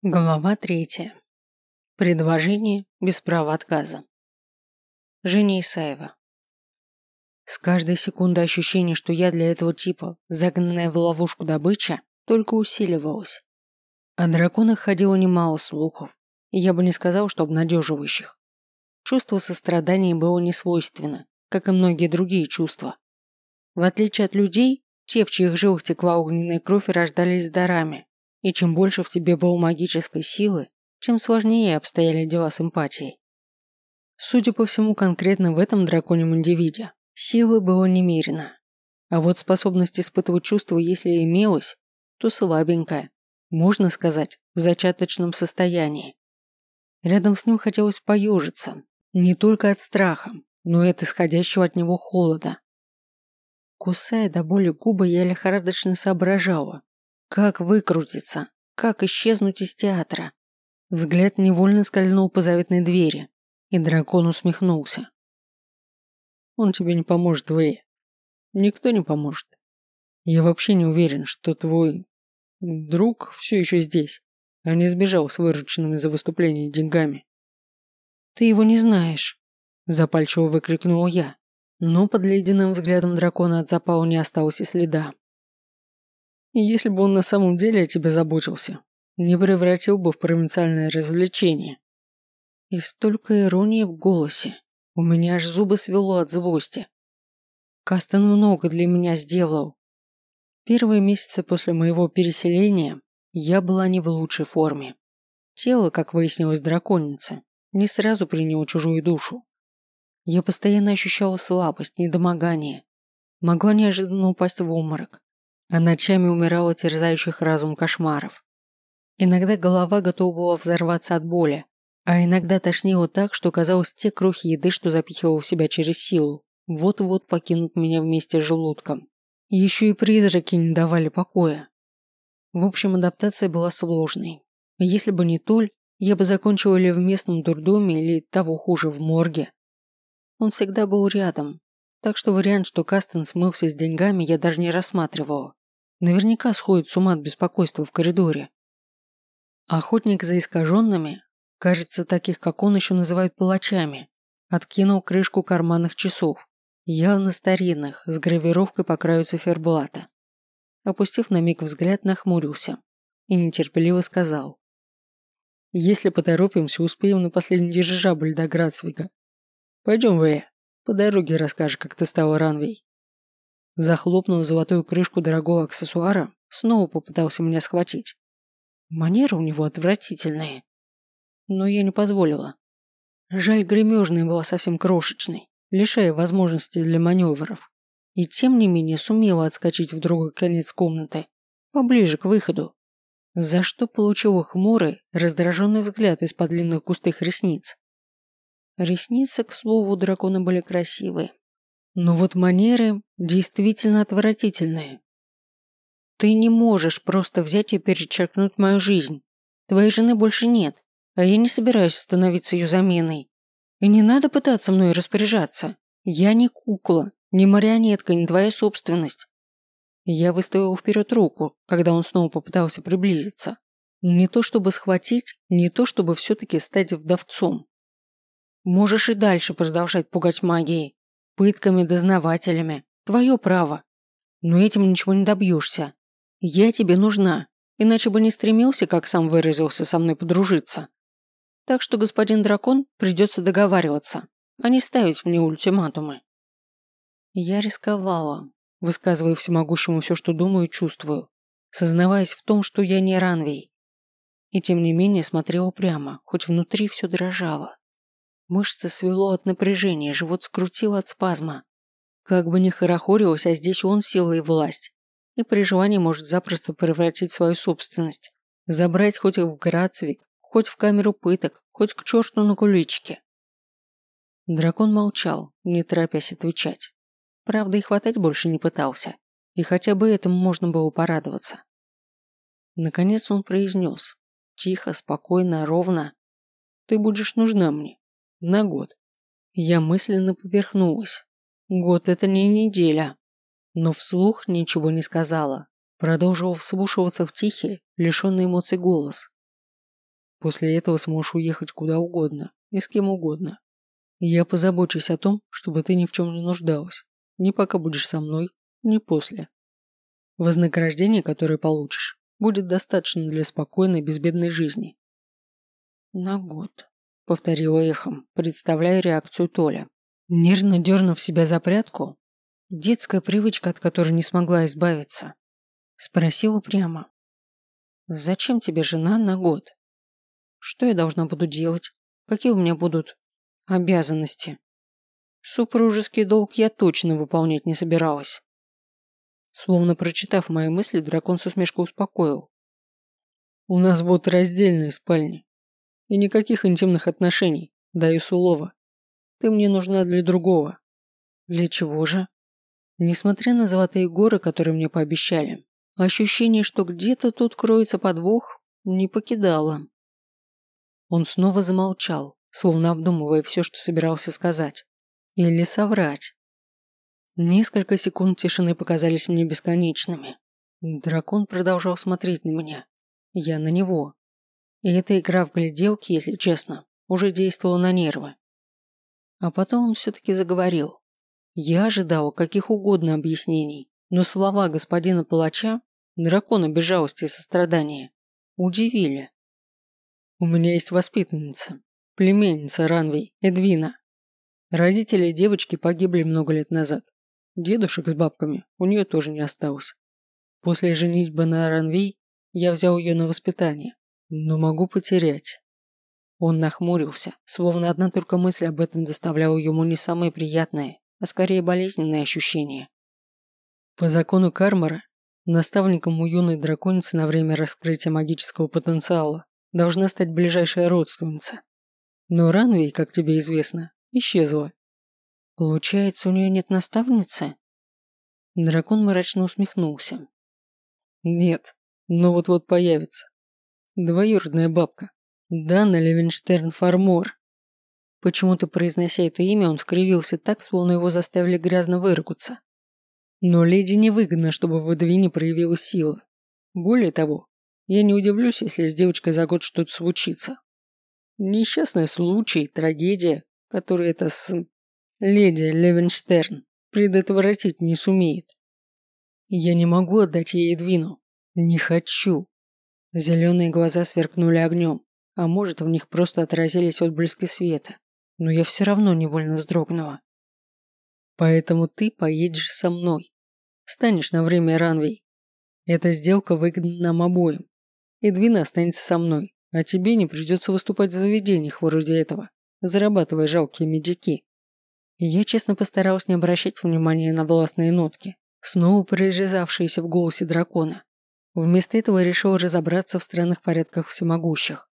Глава 3. Предложение без права отказа. Женя Исаева. С каждой секундой ощущение, что я для этого типа, загнанная в ловушку добыча, только усиливалось. О драконах ходило немало слухов, и я бы не сказал, что обнадеживающих. Чувство сострадания было не свойственно, как и многие другие чувства. В отличие от людей, те, в чьих жилах текла огненная кровь, рождались дарами. И чем больше в тебе было магической силы, тем сложнее обстояли дела с эмпатией. Судя по всему, конкретно в этом драконьем индивиде силы было немерено. А вот способность испытывать чувства, если и имелась, то слабенькая, можно сказать, в зачаточном состоянии. Рядом с ним хотелось поежиться, не только от страха, но и от исходящего от него холода. Кусая до боли губы, я лихорадочно соображала, как выкрутиться, как исчезнуть из театра. Взгляд невольно скользнул по заветной двери, и дракон усмехнулся. Он тебе не поможет, Вэй. Никто не поможет. Я вообще не уверен, что твой друг все еще здесь, а не сбежал с вырученными за выступление деньгами. Ты его не знаешь, запальчиво выкрикнула я, но под ледяным взглядом дракона от запала не осталось и следа. И если бы он на самом деле о тебе заботился, не превратил бы в провинциальное развлечение. И столько иронии в голосе. У меня аж зубы свело от злости. Кастен много для меня сделал. Первые месяцы после моего переселения я была не в лучшей форме. Тело, как выяснилось драконице, не сразу приняло чужую душу. Я постоянно ощущала слабость, недомогание. Могла неожиданно упасть в обморок. А ночами умирала от терзающих разум кошмаров. Иногда голова готова была взорваться от боли, а иногда тошнило так, что казалось, те крохи еды, что запихивал в себя через силу, вот-вот покинут меня вместе с желудком. Еще и призраки не давали покоя. В общем, адаптация была сложной. Если бы не Толь, я бы закончила или в местном дурдоме, или того хуже, в морге. Он всегда был рядом, так что вариант, что Кастен смылся с деньгами, я даже не рассматривала. Наверняка сходит с ума от беспокойства в коридоре. Охотник за искаженными, кажется, таких как он еще называют палачами, откинул крышку карманных часов, явно старинных, с гравировкой по краю циферблата. Опустив на миг взгляд, нахмурился и нетерпеливо сказал: «Если поторопимся, успеем на последний дирижабль до Грацвига. Пойдем, Вэя, по дороге расскажешь, как ты стала Ранвей». Захлопнув золотую крышку дорогого аксессуара, снова попытался меня схватить. Манеры у него отвратительные. Но я не позволила. Жаль, гремежная была совсем крошечной, лишая возможности для маневров. И тем не менее сумела отскочить в другой конец комнаты, поближе к выходу. За что получила хмурый, раздраженный взгляд из-под длинных густых ресниц. Ресницы, к слову, у дракона были красивые. Но вот манеры действительно отвратительные. Ты не можешь просто взять и перечеркнуть мою жизнь. Твоей жены больше нет, а я не собираюсь становиться ее заменой. И не надо пытаться мной распоряжаться. Я не кукла, не марионетка, не твоя собственность. Я выставила вперед руку, когда он снова попытался приблизиться. Не то чтобы схватить, не то чтобы все-таки стать вдовцом. Можешь и дальше продолжать пугать магией, пытками, дознавателями. Твое право. Но этим ничего не добьешься. Я тебе нужна, иначе бы не стремился, как сам выразился, со мной подружиться. Так что, господин дракон, придется договариваться, а не ставить мне ультиматумы. Я рисковала, высказывая всемогущему все, что думаю и чувствую, сознаваясь в том, что я не Ранвей. И тем не менее смотрела прямо, хоть внутри все дрожало. Мышцы свело от напряжения, живот скрутило от спазма. Как бы ни хорохорилось, а здесь он сила и власть. И при желании может запросто превратить в свою собственность. Забрать хоть в Грацвик, хоть в камеру пыток, хоть к черту на куличке. Дракон молчал, не торопясь отвечать. Правда, и хватать больше не пытался. И хотя бы этому можно было порадоваться. Наконец он произнес. Тихо, спокойно, ровно. «Ты будешь нужна мне. На год». Я мысленно поперхнулась. Год – это не неделя. Но вслух ничего не сказала. Продолжила вслушиваться в тихий, лишенный эмоций голос. После этого сможешь уехать куда угодно и с кем угодно. И я позабочусь о том, чтобы ты ни в чем не нуждалась. Ни пока будешь со мной, ни после. Вознаграждение, которое получишь, будет достаточно для спокойной, безбедной жизни. На год, повторила эхом, представляя реакцию Толя. Нервно дернув себя за прядку, детская привычка, от которой не смогла избавиться, спросила прямо. Зачем тебе жена на год? Что я должна буду делать? Какие у меня будут обязанности? Супружеский долг я точно выполнять не собиралась. Словно прочитав мои мысли, дракон с усмешкой успокоил. У нас будут раздельные спальни. И никаких интимных отношений, даю слово. Ты мне нужна для другого. Для чего же? Несмотря на золотые горы, которые мне пообещали, ощущение, что где-то тут кроется подвох, не покидало. Он снова замолчал, словно обдумывая все, что собирался сказать. Или соврать. Несколько секунд тишины показались мне бесконечными. Дракон продолжал смотреть на меня. Я на него. И эта игра в гляделки, если честно, уже действовала на нервы. А потом он все-таки заговорил. Я ожидал каких угодно объяснений, но слова господина палача, дракона без жалости и сострадания, удивили. У меня есть воспитанница, племянница Ранвей, Эдвина. Родители девочки погибли много лет назад. Дедушек с бабками у нее тоже не осталось. После женитьбы на Ранвей я взял ее на воспитание, но могу потерять. Он нахмурился, словно одна только мысль об этом доставляла ему не самые приятные, а скорее болезненные ощущения. По закону Кармара, наставником у юной драконицы на время раскрытия магического потенциала должна стать ближайшая родственница. Но Ранвей, как тебе известно, исчезла. Получается, у нее нет наставницы? Дракон мрачно усмехнулся. Нет, но вот-вот появится. Двоюродная бабка. Дана Левенштерн-Фармор. Почему-то, произнося это имя, он скривился так, словно его заставили грязно выругаться. Но леди невыгодно, чтобы в Эдвине проявилась сила. Более того, я не удивлюсь, если с девочкой за год что-то случится. Несчастный случай, трагедия, которую эта леди Левенштерн предотвратить не сумеет. Я не могу отдать ей Эдвину. Не хочу. Зеленые глаза сверкнули огнем, а может, в них просто отразились отблески света, но я все равно невольно вздрогнула. Поэтому ты поедешь со мной. Станешь на время Ранвей. Эта сделка выгодна нам обоим. Эдвина останется со мной, а тебе не придется выступать в заведениях вроде этого, зарабатывая жалкие медики. И я честно постаралась не обращать внимания на властные нотки, снова прорезавшиеся в голосе дракона. Вместо этого решил разобраться в странных порядках всемогущих.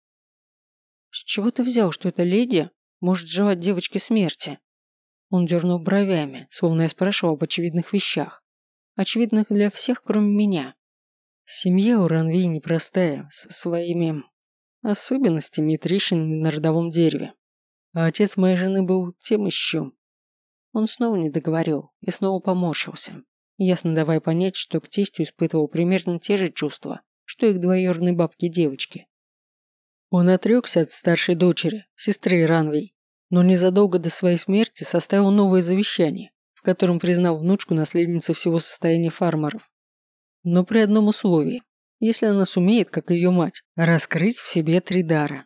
«С чего ты взял, что эта леди может желать девочке смерти?» Он дернул бровями, словно я спрашивал об очевидных вещах. Очевидных для всех, кроме меня. Семья у Ранвей непростая, со своими особенностями и трещинами на родовом дереве. А отец моей жены был тем еще. Он снова не договорил и снова поморщился, ясно давая понять, что к тестю испытывал примерно те же чувства, что и к двоюродной бабке-девочке. Он отрекся от старшей дочери, сестры Ранвей, но незадолго до своей смерти составил новое завещание, в котором признал внучку наследницей всего состояния фармеров. Но при одном условии, если она сумеет, как ее мать, раскрыть в себе 3 дара.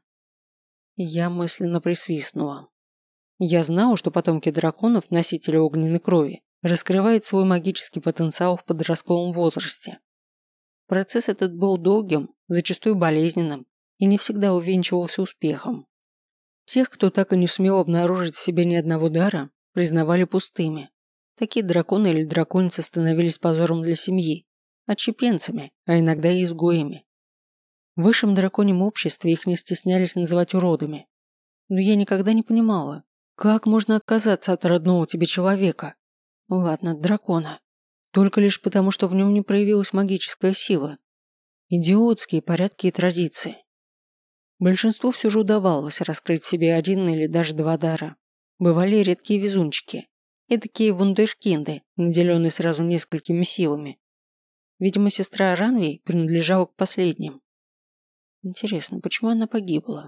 Я мысленно присвистнула. Я знала, что потомки драконов, носители огненной крови, раскрывают свой магический потенциал в подростковом возрасте. Процесс этот был долгим, зачастую болезненным, и не всегда увенчивался успехом. Тех, кто так и не сумел обнаружить в себе ни одного дара, признавали пустыми. Такие драконы или драконицы становились позором для семьи, отщепенцами, а иногда и изгоями. В высшем драконьем обществе их не стеснялись называть уродами. Но я никогда не понимала, как можно отказаться от родного тебе человека? Ладно, дракона. Только лишь потому, что в нем не проявилась магическая сила. Идиотские порядки и традиции. Большинству все же удавалось раскрыть в себе 1 или даже 2 дара. Бывали редкие везунчики. Эдакие вундеркинды, наделенные сразу несколькими силами. Видимо, сестра Ранвей принадлежала к последним. Интересно, почему она погибла?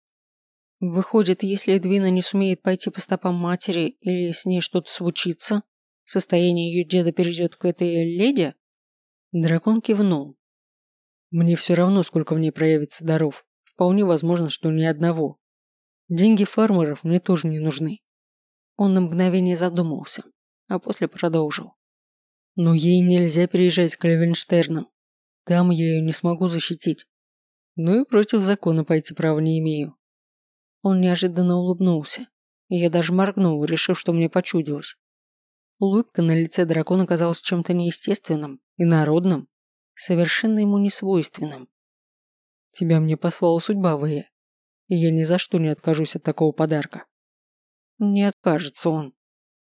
Выходит, если Эдвина не сумеет пойти по стопам матери или с ней что-то случится, состояние ее деда перейдет к этой леди? Дракон кивнул. Мне все равно, сколько в ней проявится даров. Вполне возможно, что ни одного. Деньги фермеров мне тоже не нужны. Он на мгновение задумался, а после продолжил. Но ей нельзя переезжать к Левенштернам. Там я ее не смогу защитить. Ну и против закона пойти права не имею. Он неожиданно улыбнулся, и я даже моргнул, решив, что мне почудилось. Улыбка на лице дракона казалась чем-то неестественным и народным, совершенно ему несвойственным. Тебя мне послала судьба, Вэя, и я ни за что не откажусь от такого подарка. Не откажется он.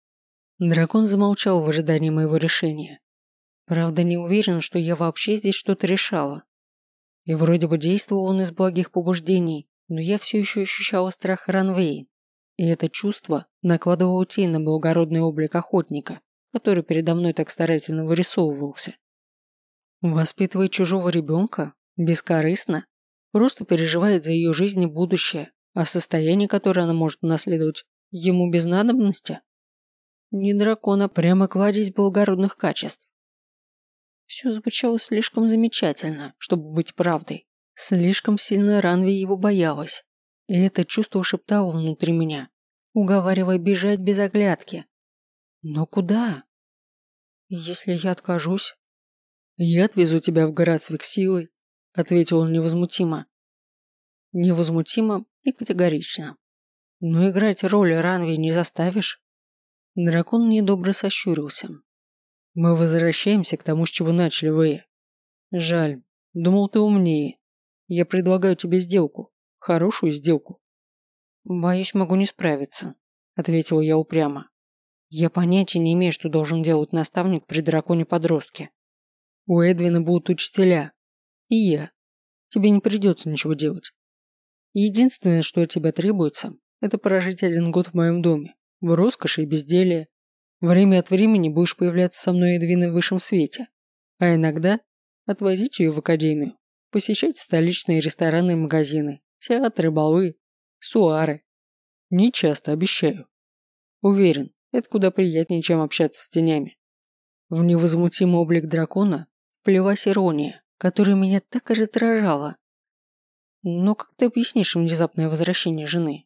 Дракон замолчал в ожидании моего решения. Правда, не уверен, что я вообще здесь что-то решала. И вроде бы действовал он из благих побуждений, но я все еще ощущала страх Ранвей, и это чувство накладывало тень на благородный облик охотника, который передо мной так старательно вырисовывался. Воспитывает чужого ребенка? Бескорыстно? Просто переживает за ее жизнь и будущее, а состояние, которое она может унаследовать, ему без надобности? Не дракон, а прямо кладезь благородных качеств. Все звучало слишком замечательно, чтобы быть правдой. Слишком сильно Ранви его боялась. И это чувство шептало внутри меня, уговаривая бежать без оглядки. Но куда? Если я откажусь? Я отвезу тебя в Градсвик силой, ответил он невозмутимо. Невозмутимо и категорично. Но играть роль Ранви не заставишь. Дракон недобро сощурился. Мы возвращаемся к тому, с чего начали, Вэя. Жаль, думал, ты умнее. Я предлагаю тебе сделку. Хорошую сделку. Боюсь, могу не справиться, ответила я упрямо. Я понятия не имею, что должен делать наставник при драконе-подростке. У Эдвина будут учителя. И я. Тебе не придется ничего делать. Единственное, что от тебя требуется, это прожить 1 год в моем доме, в роскоши и безделии. Время от времени будешь появляться со мной Эдвиной в высшем свете, а иногда отвозить ее в академию, посещать столичные рестораны и магазины, театры, балы, суары. Не часто, обещаю. Уверен, это куда приятнее, чем общаться с тенями. В невозмутимый облик дракона вплелась ирония, которая меня так и раздражала. Но как ты объяснишь внезапное возвращение жены?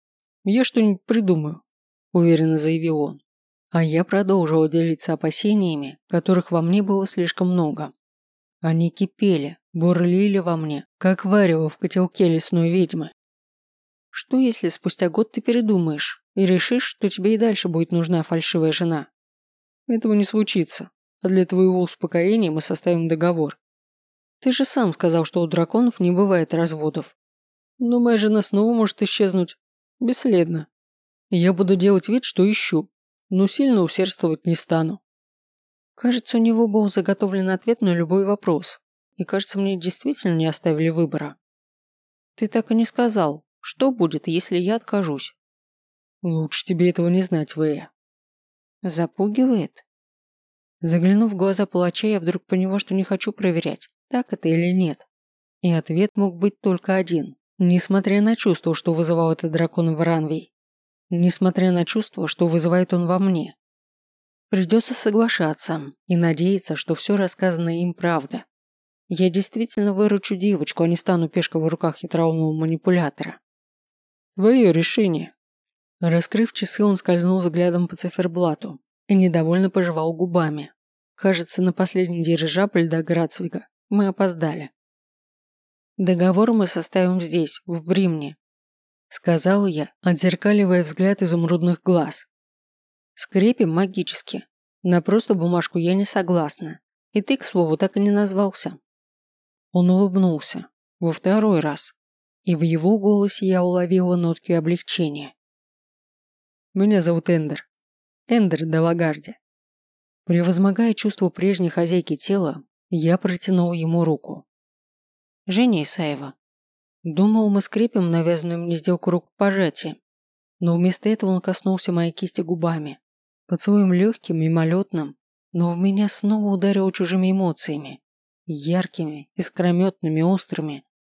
Я что-нибудь придумаю, уверенно заявил он. А я продолжила делиться опасениями, которых во мне было слишком много. Они кипели, бурлили во мне, как варево в котелке лесной ведьмы. Что если спустя год ты передумаешь и решишь, что тебе и дальше будет нужна фальшивая жена? Этого не случится, а для твоего успокоения мы составим договор. Ты же сам сказал, что у драконов не бывает разводов. Но моя жена снова может исчезнуть. Бесследно. Я буду делать вид, что ищу, но сильно усердствовать не стану. Кажется, у него был заготовлен ответ на любой вопрос. И кажется, мне действительно не оставили выбора. Ты так и не сказал, что будет, если я откажусь. Лучше тебе этого не знать, Вэя. Запугивает? Заглянув в глаза палача, я вдруг поняла, что не хочу проверять, так это или нет. И ответ мог быть только один, несмотря на чувство, что вызывал этот дракон в Ранвей. Несмотря на чувство, что вызывает он во мне. Придется соглашаться и надеяться, что все рассказанное им правда. Я действительно выручу девочку, а не стану пешкой в руках хитроумного манипулятора. Твое решение. Раскрыв часы, он скользнул взглядом по циферблату и недовольно пожевал губами. Кажется, на последний дирижабль до Градсвига мы опоздали. Договор мы составим здесь, в Бримне, сказал я, отзеркаливая взгляд изумрудных глаз. Скрепим магически. На просто бумажку я не согласна. И ты, к слову, так и не назвался. Он улыбнулся. Во второй раз. И в его голосе я уловила нотки облегчения. Меня зовут Эндер. Эндер Далагарди. Превозмогая чувство прежней хозяйки тела, я протянул ему руку. Женя Исаева. Думал, мы скрепим навязанную мне сделку рукопожатия, но вместо этого он коснулся моей кисти губами, поцелуем легким, мимолетным, но в меня снова ударил чужими эмоциями, яркими, искрометными, острыми,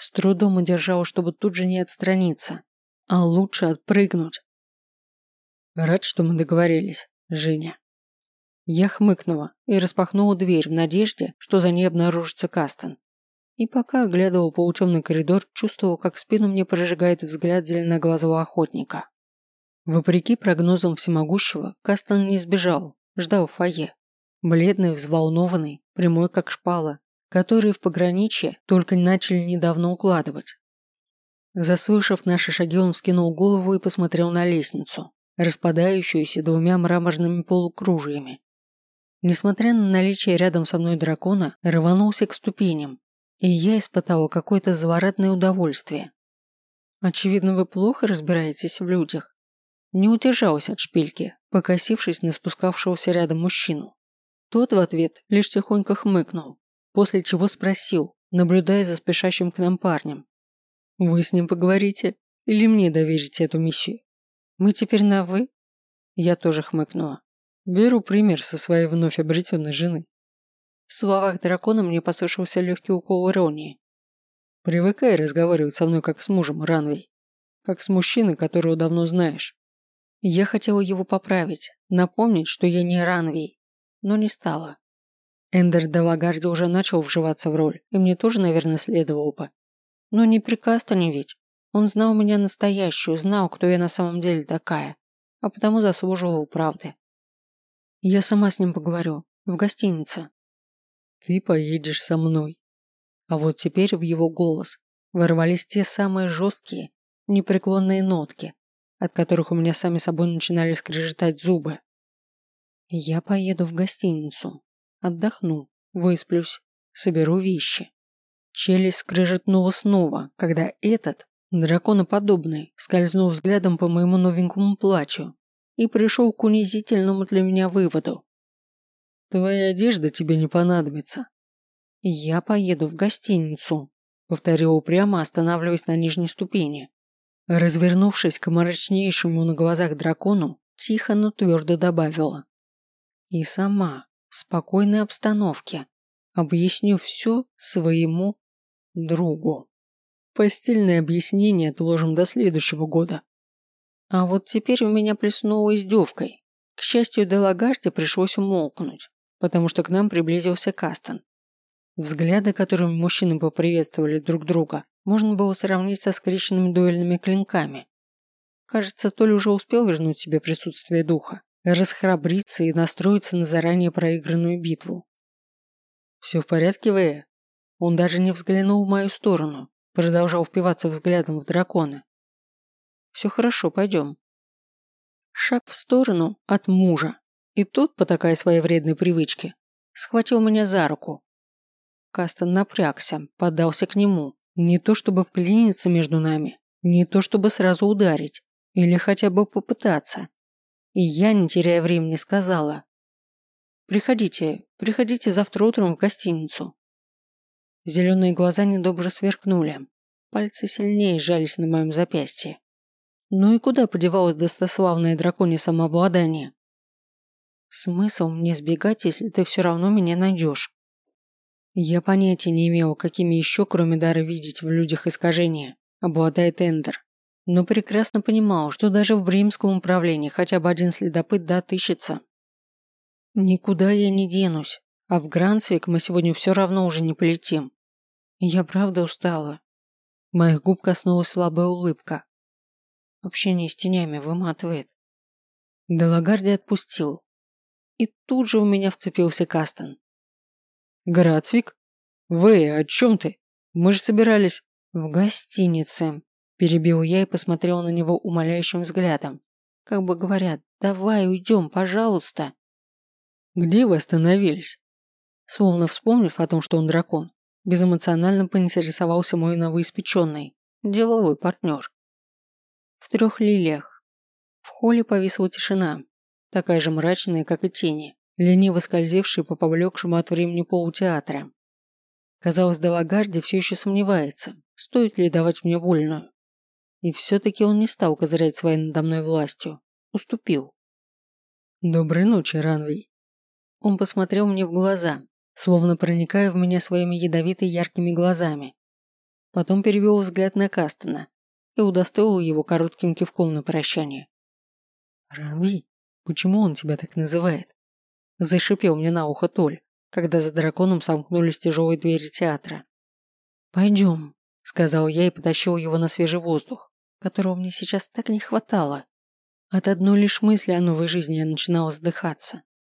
С трудом удержала, чтобы тут же не отстраниться, а лучше отпрыгнуть. Рад, что мы договорились, Женя. Я хмыкнула и распахнула дверь в надежде, что за ней обнаружится Кастон. И пока оглядывал полутемный коридор, чувствовал, как спину мне прожигает взгляд зеленоглазого охотника. Вопреки прогнозам всемогущего, Кастон не сбежал, ждал в фойе. Бледный, взволнованный, прямой как шпала, которые в пограничье только начали недавно укладывать. Заслышав наши шаги, он вскинул голову и посмотрел на лестницу, распадающуюся двумя мраморными полукружиями. Несмотря на наличие рядом со мной дракона, рванулся к ступеням, и я испытала какое-то злорадное удовольствие. Очевидно, вы плохо разбираетесь в людях. Не удержалась от шпильки, покосившись на спускавшегося рядом мужчину. Тот в ответ лишь тихонько хмыкнул, после чего спросил, наблюдая за спешащим к нам парнем. «Вы с ним поговорите или мне доверите эту миссию? Мы теперь на «вы»?» Я тоже хмыкнула. Беру пример со своей вновь обретенной жены. В словах дракона мне послышался легкий укол иронии. Привыкай разговаривать со мной как с мужем, Ранвей. Как с мужчиной, которого давно знаешь. Я хотела его поправить, напомнить, что я не Ранвей, но не стала. Эндер де Лагарди уже начал вживаться в роль, и мне тоже, наверное, следовало бы. Но не при Кастоне ведь. Он знал меня настоящую, знал, кто я на самом деле такая, а потому заслуживал правды. Я сама с ним поговорю, в гостинице. Ты поедешь со мной. А вот теперь в его голос ворвались те самые жесткие, непреклонные нотки, от которых у меня сами собой начинали скрежетать зубы. Я поеду в гостиницу, отдохну, высплюсь, соберу вещи. Челюсть скрежетнула снова, когда этот, драконоподобный, скользнул взглядом по моему новенькому платью и пришел к унизительному для меня выводу. Твоя одежда тебе не понадобится. Я поеду в гостиницу, повторил упрямо, останавливаясь на нижней ступени. Развернувшись к мрачнейшему на глазах дракону, тихо, но твердо добавила. И сама, в спокойной обстановке, объясню все своему другу. Постельное объяснение отложим до следующего года. А вот теперь у меня плеснуло издевкой. К счастью, де Лагарди пришлось умолкнуть, потому что к нам приблизился Кастон. Взгляды, которыми мужчины поприветствовали друг друга, можно было сравнить со скрещенными дуэльными клинками. Кажется, Толя уже успел вернуть себе присутствие духа, расхрабриться и настроиться на заранее проигранную битву. «Все в порядке, Вэя?» Он даже не взглянул в мою сторону, продолжал впиваться взглядом в дракона. «Все хорошо, пойдем». Шаг в сторону от мужа, и тот, потакая своей вредной привычке, схватил меня за руку. Кастон напрягся, подался к нему, не то чтобы вклиниться между нами, не то чтобы сразу ударить, или хотя бы попытаться. И я, не теряя времени, сказала: приходите завтра утром в гостиницу». Зеленые глаза недобро сверкнули, пальцы сильнее сжались на моем запястье. Ну и куда подевалось достославное драконье самообладание? Смысл мне сбегать, если ты все равно меня найдешь? Я понятия не имела, какими еще, кроме дара видеть в людях искажения, обладает Эндер. Но прекрасно понимал, что даже в Бримском управлении хотя бы один следопыт да отыщется. Никуда я не денусь, а в Грансвик мы сегодня все равно уже не полетим. Я правда устала. Моих губ коснулась слабая улыбка. Общение с тенями выматывает. Де Лагарди отпустил. И тут же у меня вцепился Кастон. «Грацвик? Вы, о чем ты? Мы же собирались...» «В гостинице», – перебил я и посмотрел на него умоляющим взглядом. Как бы говорят, давай уйдем, пожалуйста. «Где вы остановились?» Словно вспомнив о том, что он дракон, безэмоционально поинтересовался мой новоиспеченный, деловой партнер. В 3 лилиях. В холле повисла тишина, такая же мрачная, как и тени, лениво скользившие по поблекшему от времени полутеатра. Казалось, де Лагарди все еще сомневается, стоит ли давать мне вольную. И все-таки он не стал козырять своей надо мной властью, уступил. «Доброй ночи, Ранвей». Он посмотрел мне в глаза, словно проникая в меня своими ядовито яркими глазами. Потом перевел взгляд на Кастона и удостоил его коротким кивком на прощание. «Ранви, почему он тебя так называет?» Зашипел мне на ухо Толь, когда за драконом сомкнулись тяжелые двери театра. «Пойдем», – сказал я и потащил его на свежий воздух, которого мне сейчас так не хватало. От одной лишь мысли о новой жизни я начинала задыхаться.